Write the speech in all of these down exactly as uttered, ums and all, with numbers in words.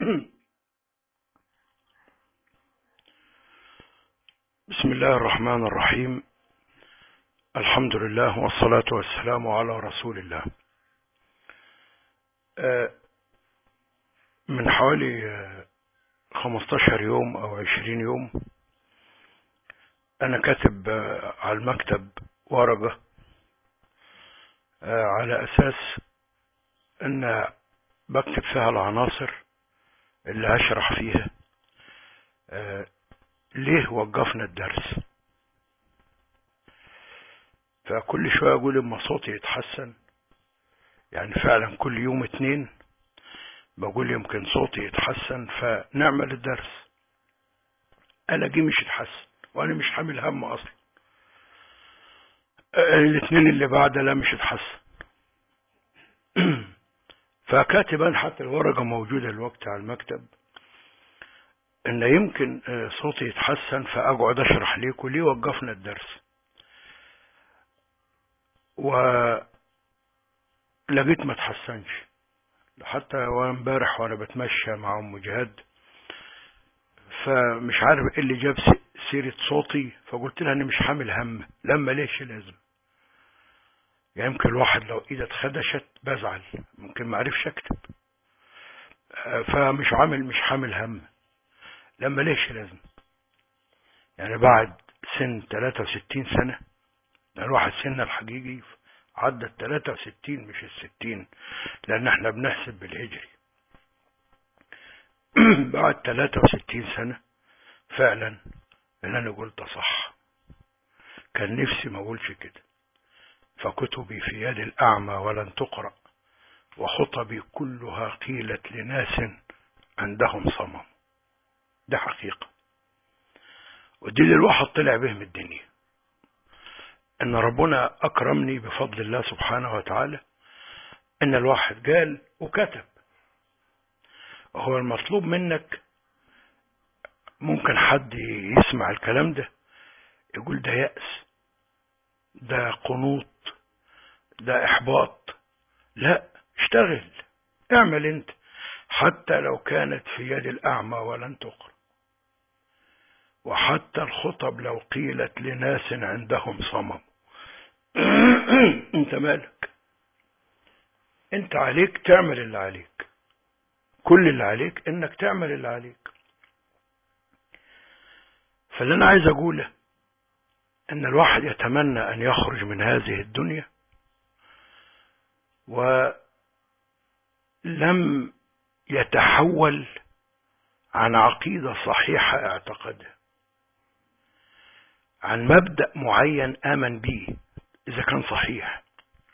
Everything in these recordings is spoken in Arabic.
بسم الله الرحمن الرحيم. الحمد لله والصلاة والسلام على رسول الله. من حوالي خمستاشر يوم أو عشرين يوم أنا كاتب على المكتب ورقة على أساس أن بكتب فيها العناصر اللي هشرح فيها ليه وقفنا الدرس. فكل شوية أقول إما صوتي يتحسن، يعني فعلا كل يوم اتنين بقول يمكن صوتي يتحسن فنعمل الدرس، ألاقيه مش يتحسن وأنا مش حامل هم أصلا. الاثنين اللي بعد لا مش يتحسن. فكاتبا حتى الورقة موجودة الوقت على المكتب إن يمكن صوتي يتحسن، فأقعد أشرح لكم ليه وقفنا الدرس. ولقيت ما تحسنش، حتى وامبارح وانا بتمشى مع ام جهاد فمش عارف ايه اللي جاب سيرة صوتي، فقلت لها اني مش حامل هم، لما ليش لازم، يعني يمكن الواحد لو ايده اتخدشت بزعل، ممكن ما عرفش اكتب، فمش عامل مش حامل هم، لما ليش لازم. يعني بعد سن ثلاثة وستين سنة، يعني الواحد سنه الحقيقي عدى ال ثلاثة وستين مش الستين، لأن احنا بنحسب بالهجري. بعد ثلاثة وستين سنة فعلا اللي أنا قلت صح، كان نفسي ما أقولش كده. فكتبي في يد الأعمى ولن تقرأ، وخطبي كلها قيلت لناس عندهم صمم. ده حقيقة، ودي اللي الواحد طلع به من الدنيا، ان ربنا اكرمني بفضل الله سبحانه وتعالى، ان الواحد قال وكتب. هو المطلوب منك، ممكن حد يسمع الكلام ده يقول ده يأس، ده قنوط، ده احباط. لا، اشتغل، اعمل انت، حتى لو كانت في يد الاعمى ولن تقرأ، وحتى الخطب لو قيلت لناس عندهم صمم. انت مالك؟ انت عليك تعمل اللي عليك، كل اللي عليك انك تعمل اللي عليك. فاللي انا عايز اقوله ان الواحد يتمنى ان يخرج من هذه الدنيا ولم يتحول عن عقيدة صحيحة اعتقدها، عن مبدأ معين آمن به إذا كان صحيح.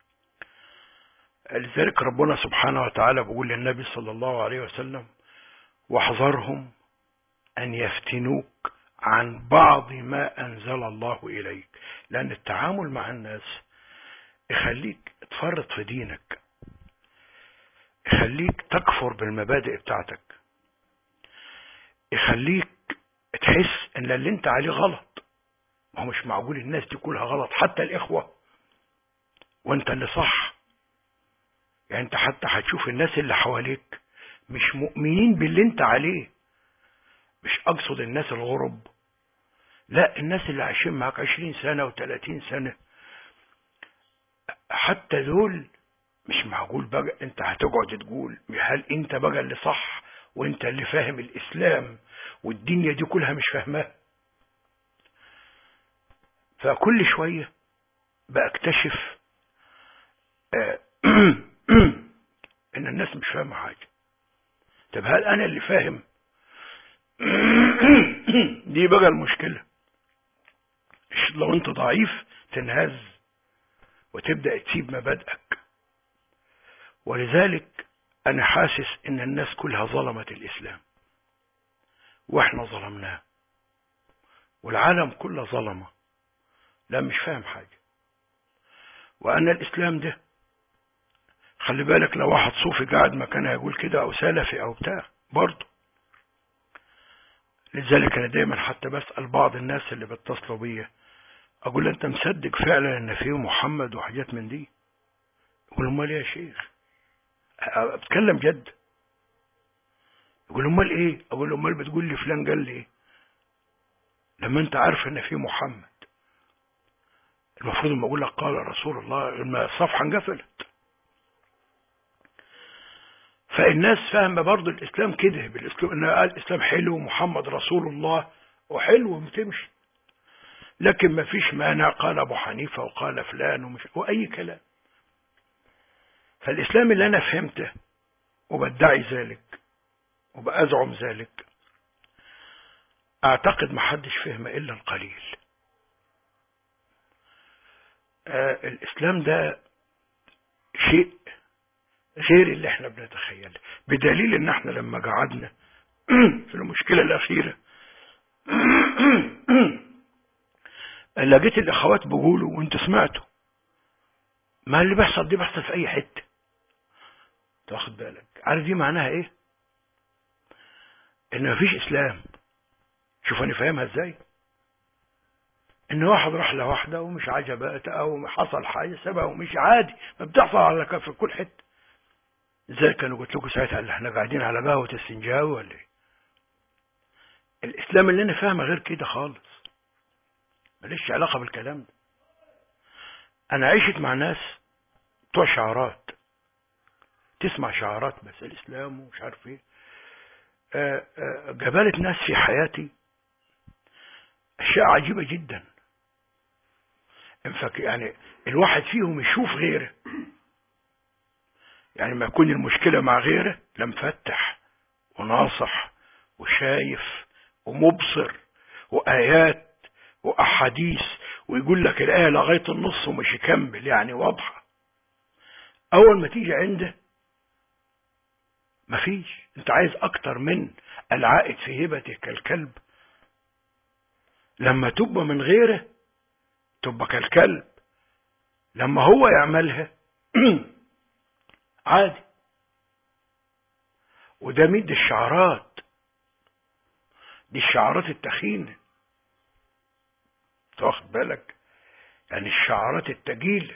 لذلك ربنا سبحانه وتعالى بيقول للنبي صلى الله عليه وسلم: واحذرهم أن يفتنوك عن بعض ما أنزل الله إليك. لأن التعامل مع الناس يخليك تفرط في دينك، يخليك تكفر بالمبادئ بتاعتك، يخليك تحس ان اللي انت عليه غلط. ما هو مش معقول الناس دي كلها غلط، حتى الإخوة، وانت اللي صح. يعني انت حتى هتشوف الناس اللي حواليك مش مؤمنين باللي انت عليه، مش اقصد الناس الغرب، لا، الناس اللي عايشين معاك عشرين سنة وثلاثين سنة، حتى دول مش معقول بقى انت هتقعد تقول هل انت بقى اللي صح وانت اللي فاهم الاسلام والدنيا دي كلها مش فاهماه. فكل شوية بأكتشف ان الناس مش فاهمة حاجة. طب هل انا اللي فاهم؟ دي بقى المشكلة. لو انت ضعيف تنهز وتبدأ تسيب مبادئك. ولذلك انا حاسس ان الناس كلها ظلمت الاسلام، واحنا ظلمناه، والعالم كله ظلمه، لا مش فاهم حاجة. وأن الإسلام ده، خلي بالك، لو واحد صوفي قاعد مكانه يقول كده أو سلفي أو بتاع برضه. لذلك أنا دايما حتى بسأل بعض الناس اللي بيتصلوا بيا، أقول أنت مصدق فعلا إن فيه محمد وحاجات من دي؟ يقول امال يا شيخ، بتكلم جد. يقول امال ايه؟ اقول له امال بتقول لي فلان قال لي ايه لما انت عارف ان في محمد؟ المفروض لما اقول لك قال رسول الله الصفحه انقفلت. فالناس فاهمه برضه الاسلام كده، بالاسلام ان قال الاسلام حلو ومحمد رسول الله وحلو وبتمشي، لكن ما فيش مانع قال ابو حنيفه وقال فلان ومش واي كلام. فالاسلام اللي انا فهمته وبدعي ذلك وبأزعم ذلك، اعتقد ما حدش فهم الا القليل. آه الاسلام ده شيء غير اللي احنا بنتخيله، بدليل ان احنا لما قعدنا في المشكلة الاخيرة لقيت الاخوات بيقولوا وانت سمعتوا ما اللي بيحصل دي بيحصل في اي حتة. تاخد بالك؟ عارف دي معناها ايه؟ ان مفيش اسلام. شوف انا فاهمها ازاي؟ ان واحد راح لواحدة ومش عجبت او حصل حاجة سبب ومش عادي، ما بتحصل على في كل حتة. ازاي كانوا قلت لكم ساعتها اللي احنا قاعدين على قهوة السنجاوي ولا ايه؟ الاسلام اللي انا فاهمه غير كده خالص، ماليش علاقة بالكلام ده. انا عشت مع ناس بتوع شعارات، تسمع شعارات بس الاسلام ومش عارف ايه. قابلت ناس في حياتي اشياء عجيبة جدا. يعني الواحد فيهم يشوف غيره، يعني ما يكون المشكلة مع غيره لمفتح وناصح وشايف ومبصر وآيات وأحاديث، ويقول لك الآية لغاية النص ومش يكمل، يعني واضحة. أول ما تيجي عنده مفيش. أنت عايز أكتر من العائد في هبتك كالكلب. لما تبقى من غيره تبقى كالكلب، لما هو يعملها عادي. وده مين؟ دي الشعارات، دي الشعارات التخينة. تاخد بالك؟ يعني الشعارات التجيلة.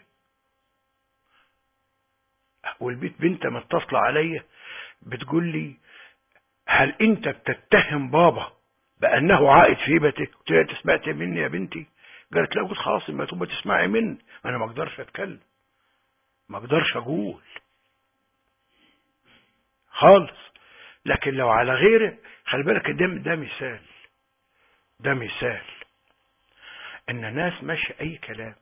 والبيت بنت متصلة عليا بتقول لي هل انت بتتهم بابا بانه عائد في هبتك؟ قلت لها انت سمعت مني يا بنتي؟ قالت لا. قلت خلاص ما تبقى تسمعي مني، انا ما اقدرش اتكلم، ما اقدرش اقول خالص. لكن لو على غيره خلي بالك، ده ده مثال، ده مثال ان ناس ماشي اي كلام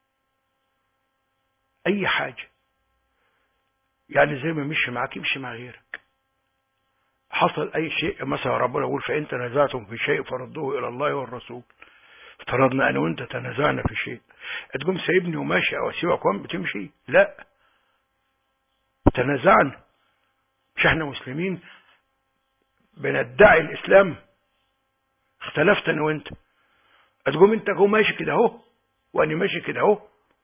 اي حاجة، يعني زي ما مشي معاك يمشي مع غيرك. حصل اي شيء مثلا ربنا يقول فإن تنازعتم في شيء فردوه الى الله والرسول. افترضنا انا وانت تنازعنا في شيء، تقوم سايبني وماشي او اسيبك وان بتمشي؟ لا، تنازعنا. مش احنا مسلمين بندعي الاسلام؟ اختلفت انا وانت، تقوم انت جو ماشي كده اهو وانا ماشي كده اهو،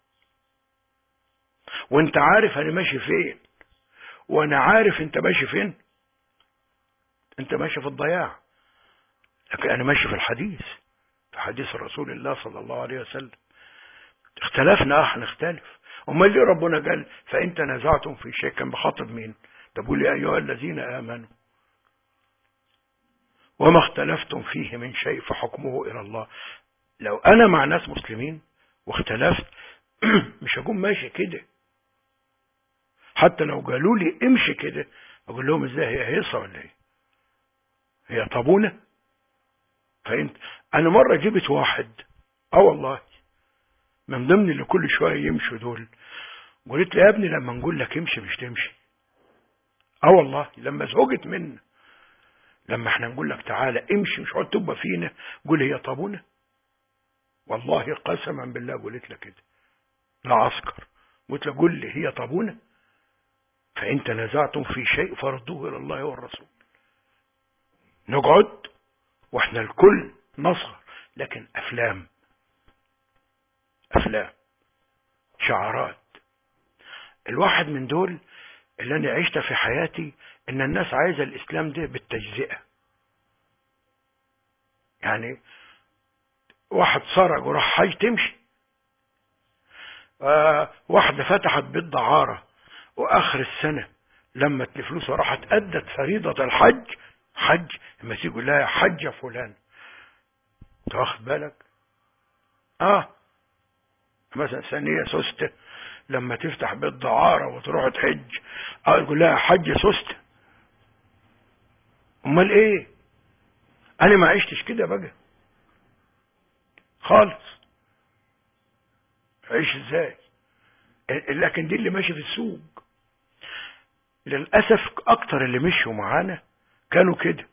وانت عارف انا ماشي فين وانا عارف انت ماشي فين. انت ماشي في الضياع، لكن انا ماشي في الحديث، في حديث رسول الله صلى الله عليه وسلم. اختلفنا، اه هنختلف. امال ليه ربنا قال فان تنازعتم في شيء؟ كان بخاطب مين؟ تقول يا ايها الذين امنوا وما اختلفتم فيه من شيء فحكمه الى الله. لو انا مع ناس مسلمين واختلفت مش هكون ماشي كده. حتى لو قالوا لي امشي كده اقول لهم ازاي؟ هي هيصه ولا ايه؟ هي طابونه؟ فانت انا مره جبت واحد اه والله من ضمن اللي كل شويه يمشوا دول، قلت له يا ابني لما نقول لك امشي مش تمشي. اه والله لما زهقت منا، لما احنا نقول لك تعالى امشي مش عود تبقى فينا، قول هي طابونه؟ والله قسما بالله قلت لك كده، لا عسكر. قلت له قول لي هي طابونه؟ فإن تنازعتم في شيء فردوه إلى الله والرسول. نقعد واحنا الكل نصغر، لكن أفلام أفلام شعارات. الواحد من دول اللي أنا عشت في حياتي إن الناس عايزة الإسلام ده بالتجزئة. يعني واحد سرق وراح حج تمشي، آه واحدة فتحت بيت دعارة وآخر السنة لما الفلوس راحت أدت فريضة الحج حج لما تيجي تقول لها حج يا فلان، انت واخد بالك؟ اه مثلا ثانية سوستة لما تفتح بيت دعارة وتروح تحج، اه تقول لها حج سوستة. امال ايه؟ انا ما عشتش كده بقى خالص. عيش ازاي؟ لكن دي اللي ماشي في السوق. للأسف اكتر اللي مشوا معانا كانوا كده،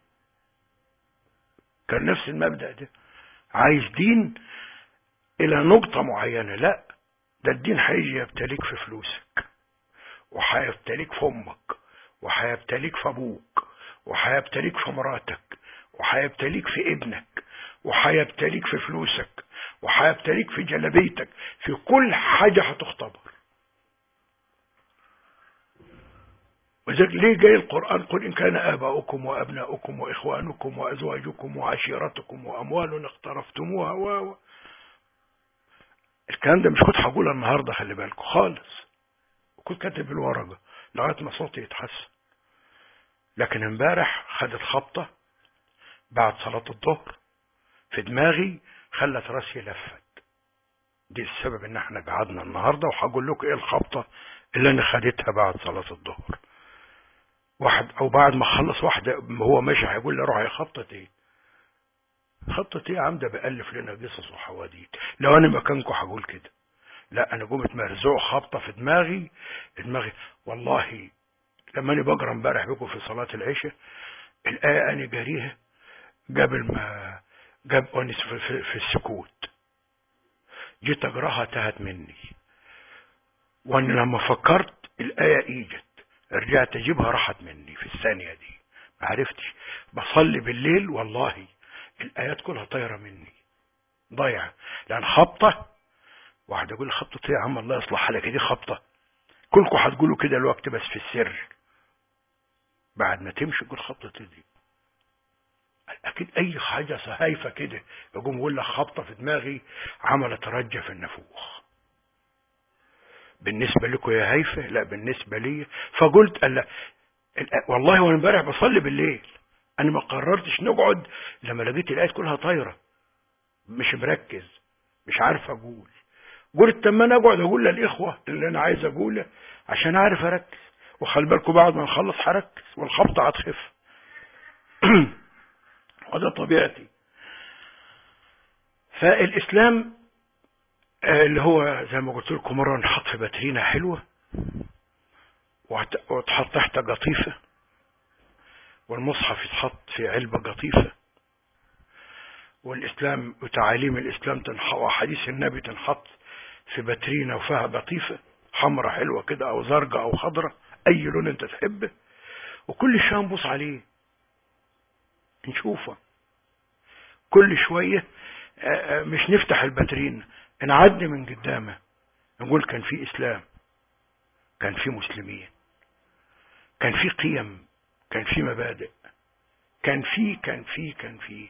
كان نفس المبدأ ده، عايز دين الى نقطة معينة. لا، ده الدين هيجي يبتليك في فلوسك، وهيبتليك في امك، وهيبتليك في ابوك، وهيبتليك في مراتك، وهيبتليك في ابنك، وهيبتليك في فلوسك، وهيبتليك في جلبيتك، في كل حاجة هتختبر. وذلك ليه جاي القرآن قل إن كان آباؤكم وأبناؤكم وإخوانكم وأزواجكم وعشيرتكم وأموال اقترفتموها و الكلام ده مش كنت هقوله النهاردة، خلي بالكم خالص، وكنت كاتب الورقة لغاية ما صوتي يتحسن. لكن امبارح خدت خبطة بعد صلاة الظهر في دماغي خلت راسي لفت. دي السبب ان احنا قعدنا النهاردة، وهقول لكم ايه الخبطة اللي انا خدتها بعد صلاة الظهر. واحد او بعد ما خلص واحدة هو ماشي هيقول لي روح يا خبطة ايه؟ خبطة ايه يا عم؟ ده بألف لنا قصص وحواديت. لو انا مكانكم هقول كده. لا، انا قمت مرزوع خبطة في دماغي دماغي والله. لما انا بقرا امبارح بكم في صلاة العشاء الآية انا جاريها قبل ما جاب أنس في, في, في السكوت، جيت اقراها تهت مني، وانا لما فكرت الآية ايجت رجعت اجيبها راحت مني في الثانية دي، ما عرفتش. بصلي بالليل والله الآيات كلها طايرة مني ضايعة، لأن خبطة واحد يقول خبطة ايه يا عم الله يصلح حالك، دي خبطة كلكم هتقولوا كده الوقت بس في السر، بعد ما تمشي تقول خبطة دي. اكيد اي حاجة هايفة كده يقوم يقول لك خبطة في دماغي عملت رجة في النافوخ. بالنسبة لكم يا هايفة؟ لا بالنسبة لي. فقلت ألا والله وانا امبارح بصلي بالليل انا ما قررتش نقعد لما لقيت الايات كلها طايرة، مش مركز مش عارف اقول. قلت طب ما انا اقعد اقول للاخوة اللي انا عايز اقوله عشان اعرف اركز، وخلي بالكم بعد ما نخلص هركز والخبطة هتخف. وده طبيعتي. فالإسلام اللي هو زي ما قلت لكم مرة نحط في باترينا حلوة وتحط تحت قطيفة، والمصحف يتحط في علبة قطيفة، والإسلام وتعاليم الإسلام تنحط وحديث النبي تنحط في باترينا وفيها قطيفة حمرة حلوة كده أو زرقاء أو خضرة أي لون أنت تحبه، وكل شوية نبص عليه نشوفه. كل شوية مش نفتح الباترين نعدي من قدامه نقول كان في إسلام، كان في مسلمين، كان في قيم، كان في مبادئ، كان في كان في كان في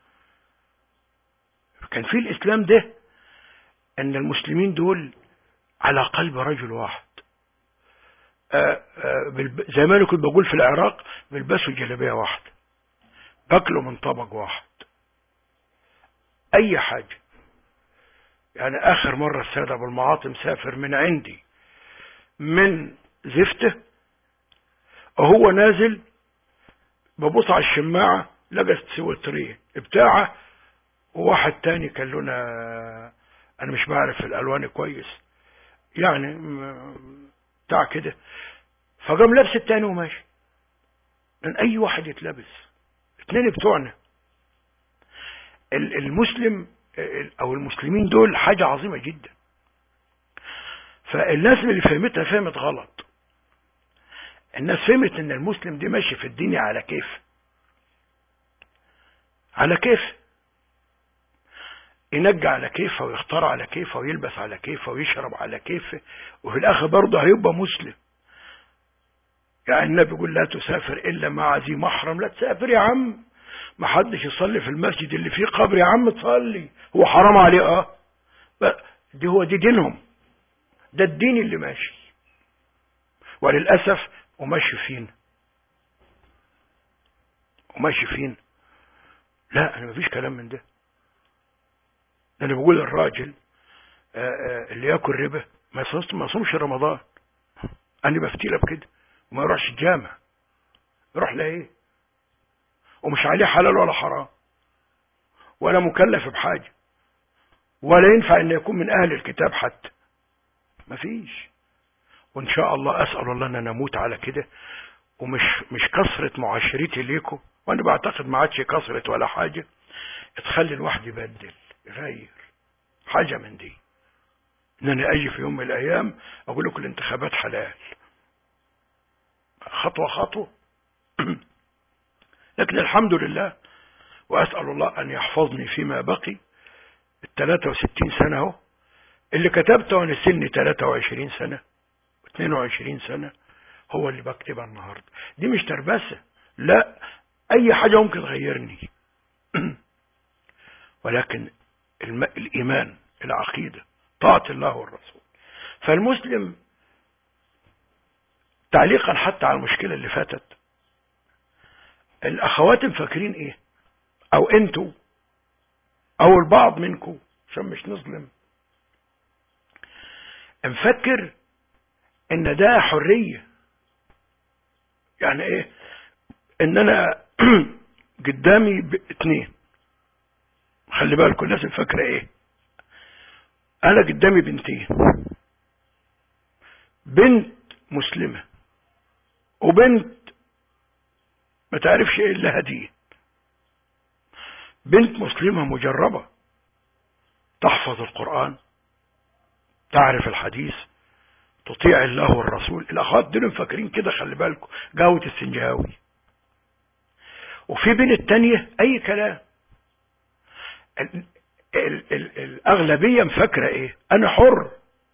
كان في الإسلام ده أن المسلمين دول على قلب رجل واحد. آآ آآ زي ما أنا كنت بقول في العراق بيلبسوا جلابية واحدة، باكلوا من طبق واحد، أي حاجة. يعني آخر مرة السيد أبو المعاطي مسافر من عندي من زفته وهو نازل ببص على الشماعة لقى سويترين بتاعه وواحد تاني كان لنا أنا مش بعرف الألوان كويس يعني بتاع كده، فقام لابس التاني وماشي. من أي واحد يتلبس اتنين بتوعنا. المسلم أو المسلمين دول حاجة عظيمة جدا. فالناس اللي فهمتها فهمت غلط. الناس فهمت ان المسلم دي ماشي في الدنيا على كيف على كيف ينجى على كيفه ويختار على كيفه ويلبس على كيفه ويشرب على كيفه، وفي الاخر برضه هيبقى مسلم. يعني النبي يقول لا تسافر الا مع ذي محرم. لا تسافر يا عم، ما حدش يصلي في المسجد اللي فيه قبر يا عم تصلي، هو حرام عليه؟ اه دي هو دي دينهم، ده الدين اللي ماشي وللأسف وماشي فينا وماشي فين. لا انا مفيش كلام من ده. انا بقول الراجل آآ آآ اللي ياكل ربا ما يصومش ما يصومش رمضان. انا بفتيله بكده وما يروحش الجامع. يروح لايه؟ ومش عليه حلال ولا حرام ولا مكلف بحاجه ولا ينفع ان يكون من اهل الكتاب حتى. مفيش. وان شاء الله اسال الله ان انا اموت على كده، ومش مش كثره معاشرتي ليكم، وانا بعتقد ما عادش كثره ولا حاجه تخلي الواحد يبدل يغير حاجه من دي. ان انا اجي في يوم من الايام اقول لكم الانتخابات حلال خطوه خطوه. لكن الحمد لله، واسال الله ان يحفظني فيما بقي. ال ثلاثة وستين سنه اهو اللي كتبته وانا سني ثلاثة وعشرين سنه اثنين وعشرين سنه هو اللي بكتبها النهارده. دي مش تربسه، لا، اي حاجه ممكن تغيرني. ولكن الم... الايمان، العقيده، طاعه الله والرسول. فالمسلم تعليقا حتى على المشكله اللي فاتت، الاخوات مفكرين ايه، او انتوا او البعض منكم عشان مش نظلم، مفكر ان ده حريه. يعني ايه؟ ان انا قدامي اتنين، خلي بالكم الناس فاكره ايه، انا قدامي بنتين، بنت مسلمه وبنت ما تعرفش ايه الا هديه. بنت مسلمه مجربه تحفظ القران، تعرف الحديث، تطيع الله والرسول. الاخوات دول فاكرين كده، خلي بالكم، جاوة السنجاوي. وفي بنت تانية اي كلام. ال ال ال الاغلبيه مفكره ايه، انا حر.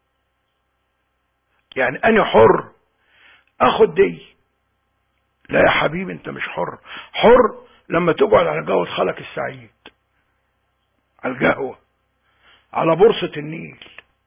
يعني انا حر اخد دي. لا يا حبيبي، انت مش حر. حر لما تقعد على قهوه خالك السعيد، على القهوه، على بورصه النيل.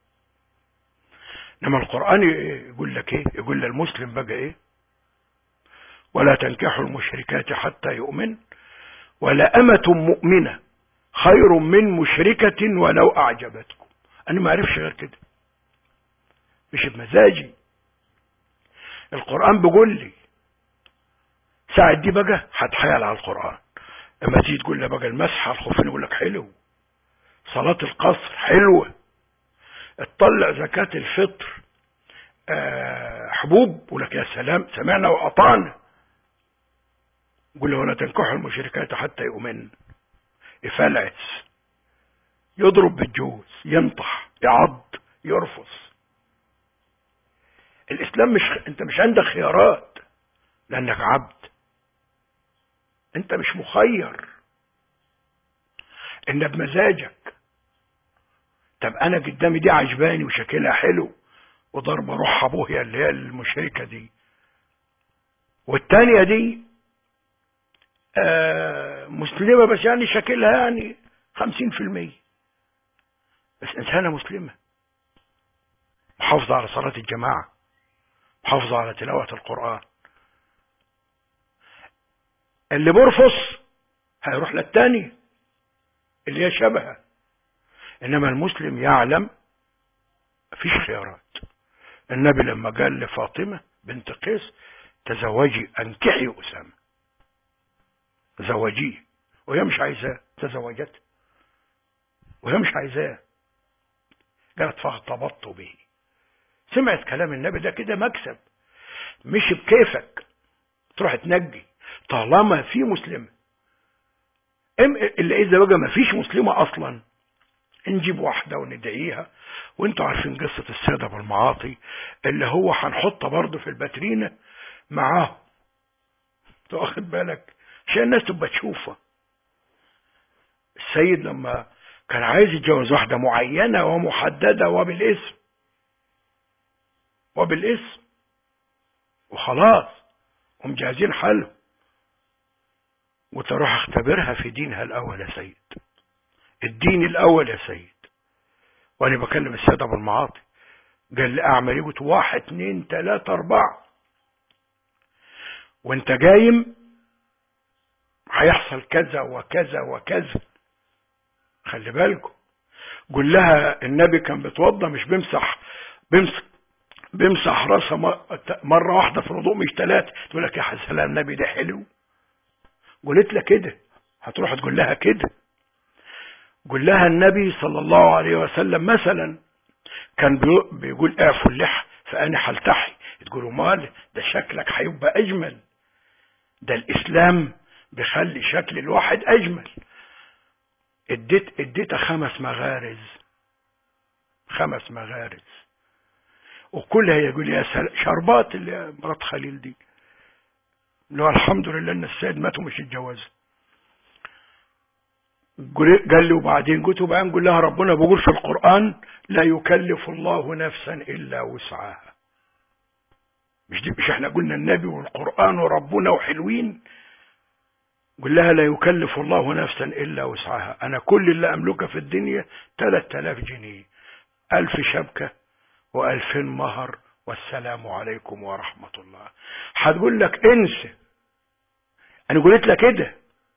انما القران يقول لك ايه؟ يقول للمسلم بقى ايه؟ ولا تنكحوا المشركات حتى يؤمن، ولا أمة مؤمنة خير من مشركة ولو أعجبتكم. أنا ما أعرفش غير كده، مش بمزاجي. القرآن بيقول لي ساعة دي بقى هتحايل على القرآن. لما تيجي تقول لي بقى المسح على الخفين يقول لك حلو، صلاة القصر حلوة، تطلع زكاة الفطر أه حبوب، يقول لك يا سلام سمعنا وأطعنا. يقول له ولا تنكحوا المشركات حتى يؤمن. يفلعس، يضرب بالجوز، ينطح، يعض، يرفص. الاسلام مش، انت مش عندك خيارات لانك عبد، انت مش مخير ان بمزاجك. طب انا قدامي دي عجباني وشكلها حلو وضرب روح ابوها اللي هي المشركه دي، والتانيه دي آه مسلمه بس يعني شكلها يعني خمسين في المية، بس انسانه مسلمه محافظه على صلاه الجماعه، محافظه على تلاوه القران. اللي بيرفص هيروح للتاني اللي هي شبهه. انما المسلم يعلم مفيش خيارات. النبي لما قال لفاطمه بنت قيس تزوجي، انكحي اسامه، زوجيه، وهي مش عايزاه، تزوجته وهي مش عايزاه. قالت فاغتبطت به. سمعت كلام النبي ده كده مكسب، مش بكيفك تروح تنجي طالما في مسلمه. الا اذا بقى ما فيش مسلمه اصلا نجيب واحده وندعيها. وانتوا عارفين قصه السيد ابو المعاطي اللي هو هنحطها برضه في الباترينه معاه، واخد بالك، عشان الناس تبقى تشوفها. السيد لما كان عايز يتجوز واحده معينه ومحدده وبالاسم وبالاسم وخلاص ومجهزين حاله، وتروح اختبرها في دينها الاول يا سيد، الدين الاول يا سيد. وانا بكلم السيد ابو المعاطي قال لي اعمل ايه؟ قلت واحد اتنين تلاته اربعه، وانت جايم هيحصل كذا وكذا وكذا. خلي بالكم، قول لها النبي كان بيتوضى مش بيمسح بيمسح بيمسح راسها مرة واحدة في الوضوء مش ثلاثة. تقول لك يا سلام النبي ده حلو. قلت لها كده هتروح تقول لها كده. قول لها النبي صلى الله عليه وسلم مثلا كان بيقول اعفوا اللحى فأنا هلتحي. تقولوا مال ده شكلك هيبقى أجمل، ده الإسلام بيخلي شكل الواحد أجمل. اديت اديتها خمس مغارز خمس مغارز وكلها يقول يا سلام شربات اللي مرات خليل دي لو الحمد لله ان السيد مات ومش اتجوز. قال لي وبعدين قلت وبعدين قول لها ربنا بيقول في القرآن لا يكلف الله نفسا الا وسعها. مش دي مش احنا قلنا النبي والقرآن وربنا وحلوين؟ قل لها لا يكلف الله نفسا الا وسعها. انا كل اللي املكه في الدنيا ثلاثة آلاف جنيه، ألف شبكة وألفين مهر والسلام عليكم ورحمة الله. هتقول لك انسى. انا قلت لك كده،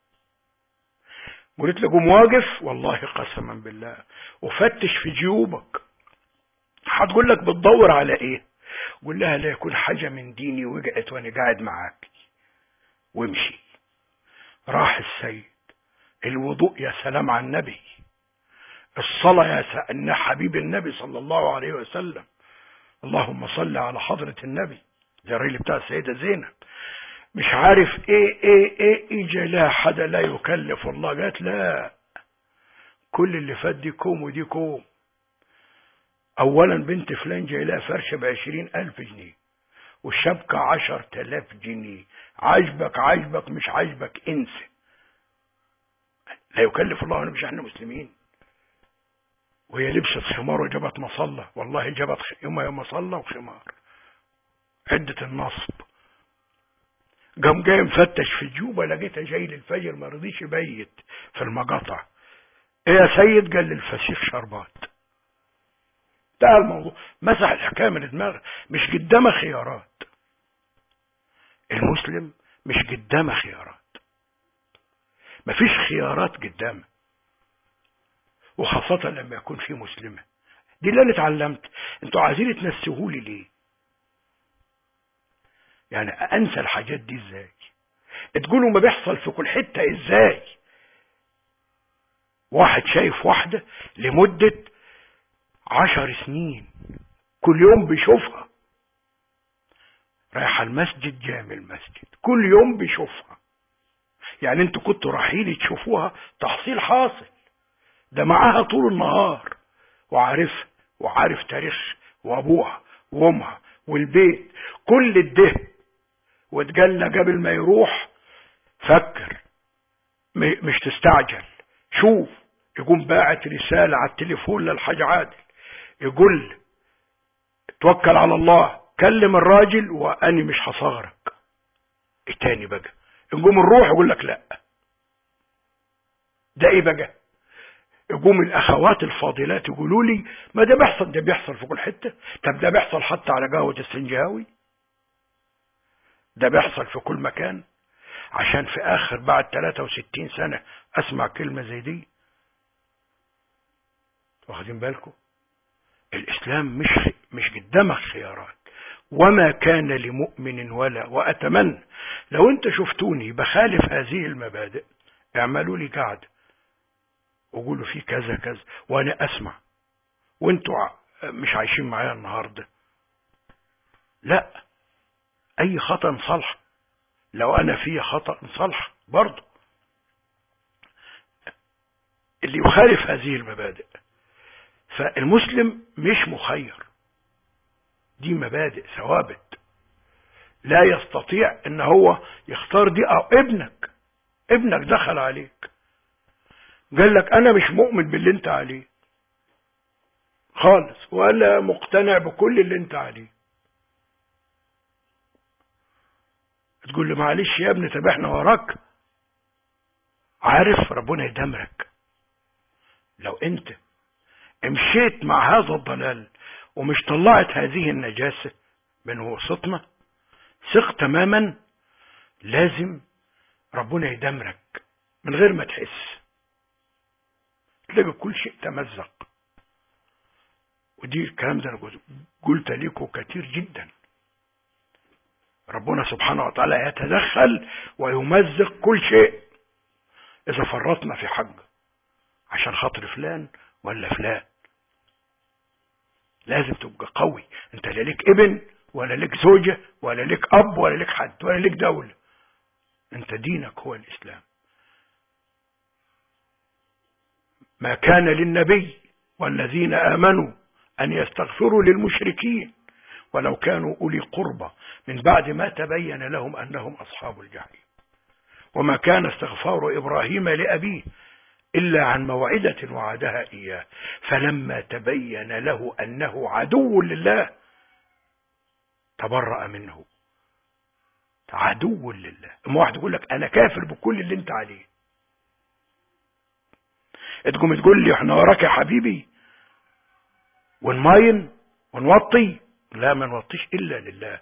قلت لك قوم واقف والله قسما بالله وفتش في جيوبك. هتقول لك بتدور على ايه؟ قول لها لا يكون حاجة من ديني وقعت وانا قاعد معاك وامشي. راح السيد الوضوء يا سلام على النبي، الصلاة يا سألنا حبيب النبي صلى الله عليه وسلم، اللهم صل على حضرة النبي زي الرجل بتاع السيدة زينب. مش عارف ايه ايه ايه اجا لا حدا لا يكلف الله. قالت لا كل اللي فات دي كوم ودي كوم. اولا بنت فلان جاي لها فرشة بعشرين الف جنيه والشبكة عشر تلاف جنيه. عجبك عجبك مش عجبك انسى. لا يكلف الله. مش احنا مسلمين؟ وهي لبست خمار وجابت مصلى، والله جابت يوم يوم مصلى وخمار عدة النصب. قام جاي مفتش في الجوبة لقيتها جاي للفجر ما رضيش يبيت في المقاطع. ايه يا سيد؟ قال لي الفسيخ شربات. ده الموضوع مسح الحكاية من دماغه. مش قدامه خيارات. المسلم مش قدامه خيارات، مفيش خيارات قدامه، وخاصة لما يكون في مسلمة. دي اللي انا اتعلمت. انتوا عايزين تنسهولي ليه؟ يعني انسى الحاجات دي ازاي؟ تقولوا ما بيحصل في كل حتة ازاي؟ واحد شايف واحدة لمدة عشر سنين كل يوم بيشوفها، رايح المسجد جامع المسجد كل يوم بيشوفها. يعني انتوا كنتوا رايحين تشوفوها تحصيل حاصل، ده معاها طول النهار وعارفها وعارف تاريخ وابوها وامها والبيت كل الده. واتجلى قبل ما يروح فكر مش تستعجل. شوف يقوم باعت رسالة على التليفون للحاج عادل يقول توكل على الله كلم الراجل واني مش هصغرك. التاني بقى يقوم الروح يقول لك لا. ده ايه بقى؟ يقوم الاخوات الفاضلات يقولوا لي ما ده بيحصل، ده بيحصل في كل حته. طب ده بيحصل حتى على قهوه السنجاوي، ده بيحصل في كل مكان. عشان في اخر بعد ثلاثة وستين سنه اسمع كلمه زي دي. واخدين بالكم؟ الاسلام مش مش قدامك خيارات. وما كان لمؤمن ولا، واتمنى لو انت شفتوني بخالف هذه المبادئ اعملوا لي قاعده وقولوا فيه كذا كذا وانا اسمع، وانتوا مش عايشين معايا النهارده. لا، اي خطأ نصلح، لو انا فيه خطأ نصلح برضه. اللي يخالف هذه المبادئ فالمسلم مش مخير، دي مبادئ ثوابت لا يستطيع ان هو يختار دي. او ابنك ابنك دخل عليك قال لك انا مش مؤمن باللي انت عليه خالص ولا مقتنع بكل اللي انت عليه، تقول له معلش يا ابني طب احنا وراك. عارف ربنا يدمرك لو انت مشيت مع هذا الضلال ومش طلعت هذه النجاسة من وسطنا. ثق تماما لازم ربنا يدمرك من غير ما تحس، تلاقي كل شيء تمزق. ودي الكلام ده انا قلت لكم كتير جدا. ربنا سبحانه وتعالى يتدخل ويمزق كل شيء اذا فرطنا في حق عشان خاطر فلان ولا فلان. لازم تبقى قوي، انت لا ليك ابن ولا ليك زوجة ولا ليك اب ولا ليك حد ولا ليك دولة، انت دينك هو الاسلام. ما كان للنبي والذين آمنوا أن يستغفروا للمشركين ولو كانوا أولي قربى من بعد ما تبين لهم أنهم أصحاب الجحيم. وما كان استغفار إبراهيم لأبيه إلا عن موعدة وعدها إياه فلما تبين له أنه عدو لله تبرأ منه. عدو لله. اما واحد يقول لك أنا كافر بكل اللي انت عليه، تقوم تقول لي احنا وراك يا حبيبي ونماين ونوطي؟ لا، ما نوطيش إلا لله.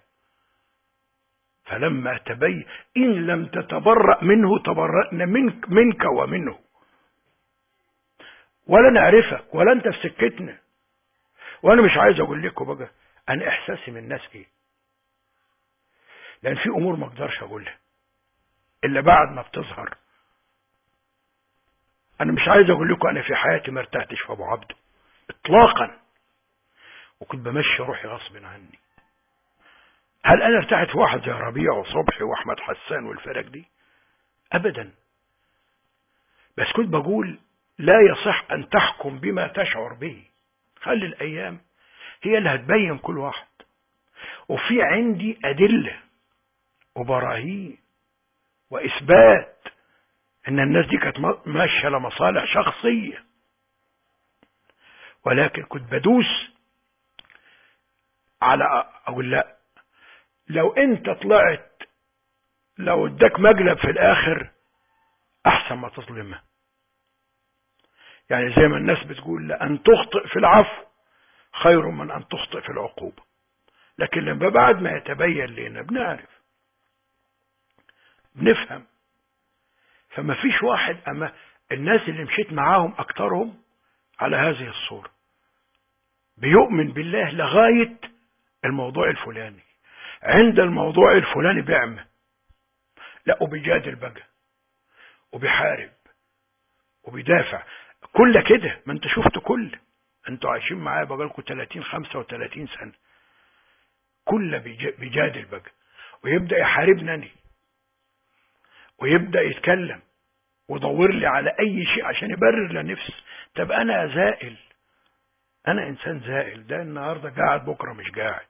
فلما تبين إن لم تتبرأ منه تبرأنا منك, منك ومنه، ولا نعرفك ولا انت في سكتنا. وانا مش عايز اقول لكم بقى انا احساسي من الناس ايه، لان في امور ما اقدرش اقولها الا بعد ما بتظهر. انا مش عايز اقول لكم انا في حياتي ما ارتحتش في ابو عبده اطلاقا، وكنت بمشي روحي غصب عني. هل انا ارتحت في واحد زي ربيع وصبحي واحمد حسان والفرق دي؟ ابدا. بس كنت بقول لا يصح ان تحكم بما تشعر به، خلي الايام هي اللي هتبين كل واحد. وفي عندي ادله وبراهين واثبات ان الناس دي كانت ماشيه لمصالح شخصيه، ولكن كنت بدوس على اقول لا، لو انت طلعت لو اداك مقلب في الاخر احسن ما تظلمه. يعني زي ما الناس بتقول لأن تخطئ في العفو خير من أن تخطئ في العقوبة. لكن لما بعد ما يتبين لنا بنعرف بنفهم. فما فيش واحد، أما الناس اللي مشيت معاهم أكترهم على هذه الصورة بيؤمن بالله لغاية الموضوع الفلاني، عند الموضوع الفلاني بيعمى لا وبيجادل بقى وبيحارب وبيدافع. كل كده ما انت شفت كل انتوا عايشين معايا بقالكم ثلاثين خمسة وثلاثين سنة، كل بيجادل بقى ويبدأ يحاربني أنا ويبدأ يتكلم ويدور لي على أي شيء عشان يبرر لنفسه. طب أنا زائل، أنا إنسان زائل، ده النهاردة قاعد بكرة مش قاعد.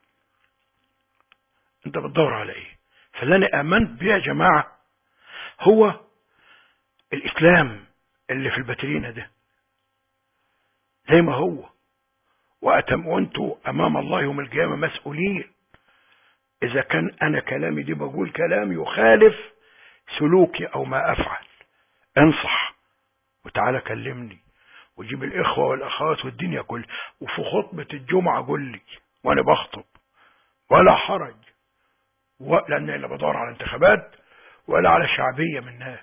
أنت بتدور على إيه؟ فاللي أنا آمنت بيه يا جماعة هو الإسلام اللي في الباترينا ده زي ما هو. وأتم وأنتوا أمام الله يوم القيامة مسؤولين. إذا كان أنا كلامي دي بقول كلام يخالف سلوكي أو ما أفعل، انصح وتعالى كلمني وجيب الإخوة والأخوات والدنيا كلها. وفي خطبة الجمعة قول لي وأنا بخطب ولا حرج، لأن أنا بدور على انتخابات ولا على شعبية من الناس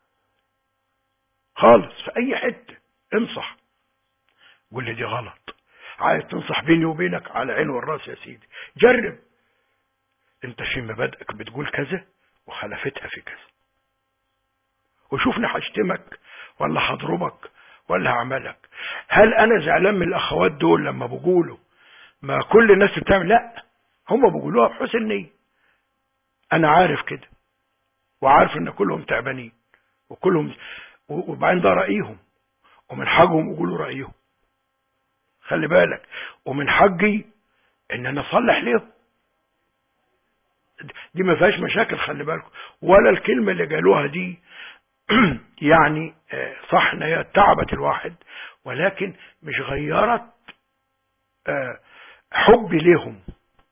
خالص. في أي حتة انصح، قول لي دي غلط، عايز تنصح بيني وبينك على عين والراس يا سيدي، جرب. انت في مبادئك بتقول كذا وخلفتها في كذا، وشوفني هشتمك ولا هضربك ولا هعملك. هل انا زعلان من الاخوات دول لما بقولوا ما كل الناس بتعمل؟ لا، هم بيقولوها بحسن نية. انا عارف كده وعارف ان كلهم تعبانين وكلهم، وبعدين ده رأيهم ومن حقهم يقولوا رأيهم، خلي بالك، ومن حقي ان انا اصلح ليهم، دي ما فيهاش مشاكل. خلي بالكم، ولا الكلمة اللي قالوها دي يعني صح ان هي تعبت الواحد، ولكن مش غيرت حبي ليهم.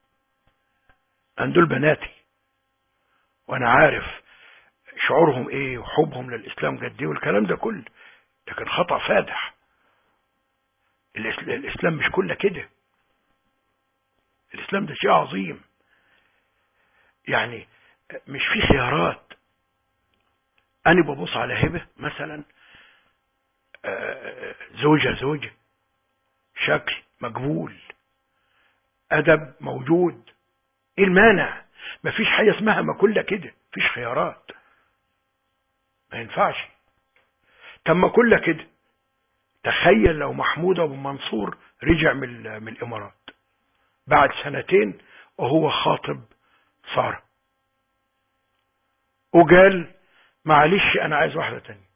دول بناتي وانا عارف شعورهم ايه وحبهم للاسلام قد ايه والكلام ده كله، لكن خطأ فادح. الاسلام مش كله كده، الاسلام ده شيء عظيم. يعني مش في خيارات، أنا ببص على هبة مثلا، زوجة زوجة، شكل مقبول، أدب موجود، إيه المانع؟ مفيش حاجة اسمها ما كل كده، مفيش خيارات، ما ينفعش. طب ما كل كده، تخيل لو محمود أبو منصور رجع من, من الإمارات بعد سنتين وهو خاطب سارة وقال معلش أنا عايز واحدة تانية،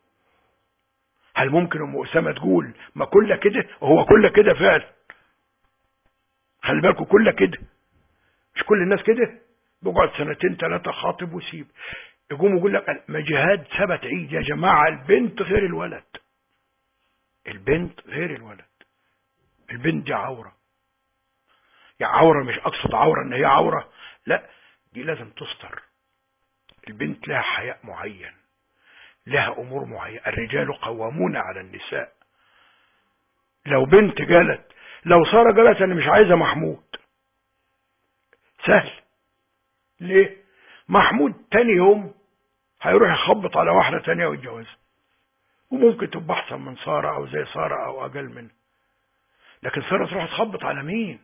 هل ممكن أم أسامة تقول ما كل كده؟ وهو كل كده فعلا، خلي بالكم كل كده، مش كل الناس كده بقعد سنتين ثلاثة خاطب وسيب، يقوم يقول لك ما جهاد ثبت عيد يا جماعة، البنت غير الولد، البنت غير الولد، البنت دي عورة، يعني عورة مش أقصد عورة إن هي عورة، لا دي لازم تستر. البنت لها حياء معين، لها أمور معينة، الرجال قوامون على النساء. لو بنت قالت، لو سارة قالت أنا مش عايزة محمود، سهل. ليه؟ محمود تاني يوم هيروح يخبط على واحدة تانية ويتجوزها، وممكن تبقى أحسن من سارة أو زي سارة أو أقل منها، لكن سارة تروح تخبط على مين؟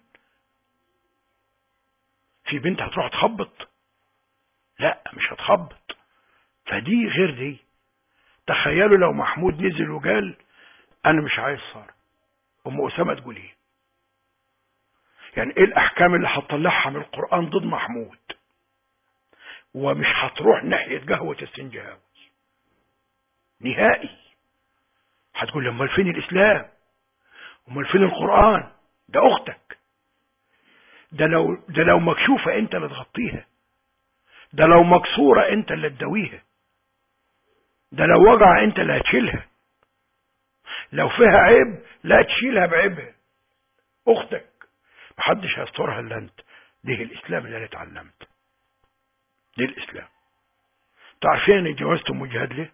في بنت هتروح تخبط؟ لا مش هتخبط. فدي غير دي. تخيلوا لو محمود نزل وقال أنا مش عايز سارة، أم أسامة تقول إيه؟ يعني إيه الأحكام اللي هتطلعها من القرآن ضد محمود؟ ومش هتروح ناحية قهوة السنجاوي نهائي. هتقول لي امال فين الإسلام؟ امال فين القرآن؟ ده أختك، ده لو ده لو مكشوفة أنت اللي تغطيها، ده لو مكسورة أنت اللي تداويها، ده لو وجع أنت اللي هتشيلها، لو فيها عيب لا تشيلها بعيبها، أختك محدش هيسترها إلا أنت. دي الإسلام اللي أنا اتعلمت، دي الإسلام. تعرفين أني اتجوزت أم جهاد ليه؟